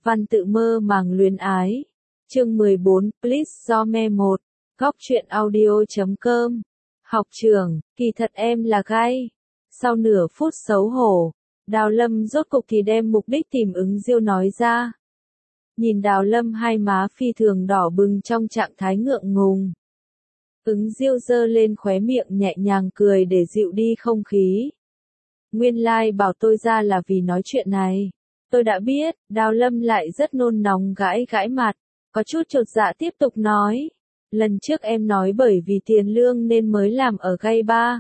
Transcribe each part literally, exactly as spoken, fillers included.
Văn tự mơ màng luyến ái. Chương mười bốn, Please do me một. Góc truyện audio chấm com. Học trưởng, kỳ thật em là gay. Sau nửa phút xấu hổ, Đào Lâm rốt cục thì đem mục đích tìm ứng Diêu nói ra. Nhìn Đào Lâm hai má phi thường đỏ bừng trong trạng thái ngượng ngùng. Ứng Diêu giơ lên khóe miệng nhẹ nhàng cười để dịu đi không khí. Nguyên lai like bảo tôi ra là vì nói chuyện này. Tôi đã biết. Đào Lâm lại rất nôn nóng gãi gãi mặt, có chút chột dạ tiếp tục nói. Lần trước em nói bởi vì tiền lương nên mới làm ở gay bar.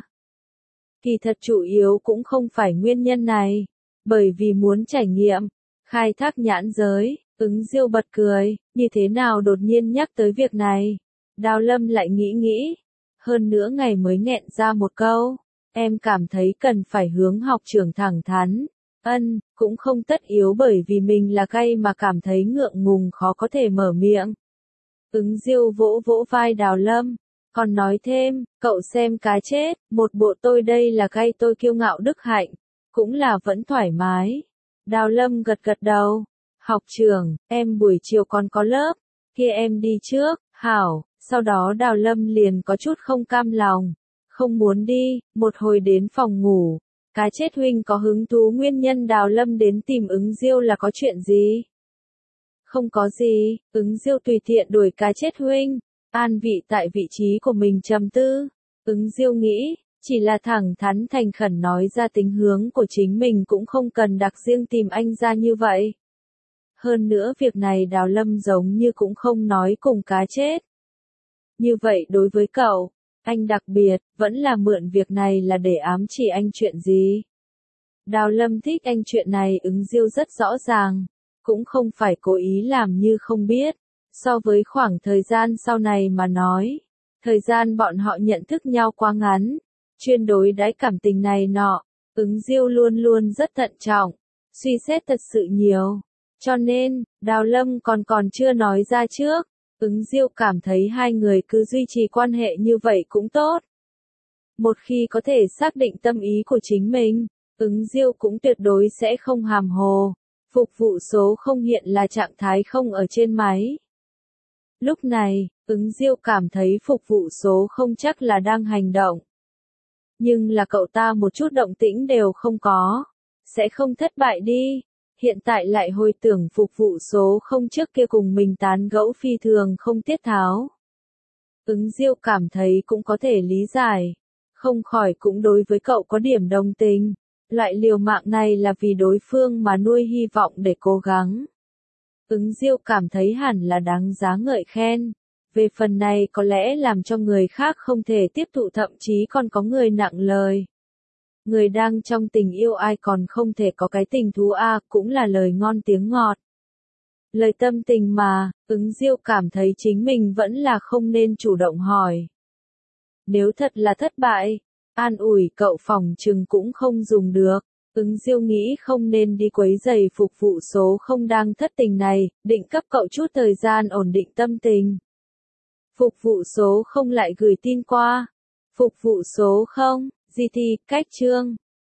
Kỳ thật chủ yếu cũng không phải nguyên nhân này, bởi vì muốn trải nghiệm, khai thác nhãn giới. Ứng Diêu bật cười, như thế nào đột nhiên nhắc tới việc này. Đào Lâm lại nghĩ nghĩ, hơn nữa ngày mới nghẹn ra một câu, em cảm thấy cần phải hướng học trưởng thẳng thắn. Ân, cũng không tất yếu bởi vì mình là gay mà cảm thấy ngượng ngùng khó có thể mở miệng. Ứng Diêu vỗ vỗ vai Đào Lâm, còn nói thêm, cậu xem cá chết, một bộ tôi đây là gay tôi kiêu ngạo đức hạnh, cũng là vẫn thoải mái. Đào Lâm gật gật đầu, học trưởng, em buổi chiều còn có lớp, kia em đi trước, hảo, sau đó Đào Lâm liền có chút không cam lòng, không muốn đi, một hồi đến phòng ngủ. Cá chết huynh có hứng thú nguyên nhân Đào Lâm đến tìm ứng Diêu là có chuyện gì? Không có gì, ứng Diêu tùy tiện đuổi cá chết huynh, an vị tại vị trí của mình trầm tư. Ứng Diêu nghĩ, chỉ là thẳng thắn thành khẩn nói ra tính hướng của chính mình cũng không cần đặc riêng tìm anh ra như vậy. Hơn nữa việc này Đào Lâm giống như cũng không nói cùng cá chết. Như vậy đối với cậu, anh đặc biệt, vẫn là mượn việc này là để ám chỉ anh chuyện gì? Đào Lâm thích anh chuyện này ứng Diêu rất rõ ràng, cũng không phải cố ý làm như không biết. So với khoảng thời gian sau này mà nói, thời gian bọn họ nhận thức nhau quá ngắn, chuyên đối đãi cảm tình này nọ, ứng Diêu luôn luôn rất thận trọng, suy xét thật sự nhiều. Cho nên, Đào Lâm còn còn chưa nói ra trước. Ứng Diêu cảm thấy hai người cứ duy trì quan hệ như vậy cũng tốt. Một khi có thể xác định tâm ý của chính mình, ứng Diêu cũng tuyệt đối sẽ không hàm hồ. Phục vụ số không hiện là trạng thái không ở trên máy. Lúc này, ứng Diêu cảm thấy phục vụ số không chắc là đang hành động. Nhưng là cậu ta một chút động tĩnh đều không có. Sẽ không thất bại đi. Hiện tại lại hồi tưởng phục vụ số không trước kia cùng mình tán gẫu phi thường không tiết tháo. Ứng Diêu cảm thấy cũng có thể lý giải. Không khỏi cũng đối với cậu có điểm đồng tình. Loại liều mạng này là vì đối phương mà nuôi hy vọng để cố gắng. Ứng Diêu cảm thấy hẳn là đáng giá ngợi khen. Về phần này có lẽ làm cho người khác không thể tiếp thụ thậm chí còn có người nặng lời. Người đang trong tình yêu ai còn không thể có cái tình thú a à, cũng là lời ngon tiếng ngọt. Lời tâm tình mà, ứng Diêu cảm thấy chính mình vẫn là không nên chủ động hỏi. Nếu thật là thất bại, an ủi cậu phòng chừng cũng không dùng được. Ứng Diêu nghĩ không nên đi quấy rầy phục vụ số không đang thất tình này, định cấp cậu chút thời gian ổn định tâm tình. Phục vụ số không lại gửi tin qua. Phục vụ số không, giê tê, cách chương.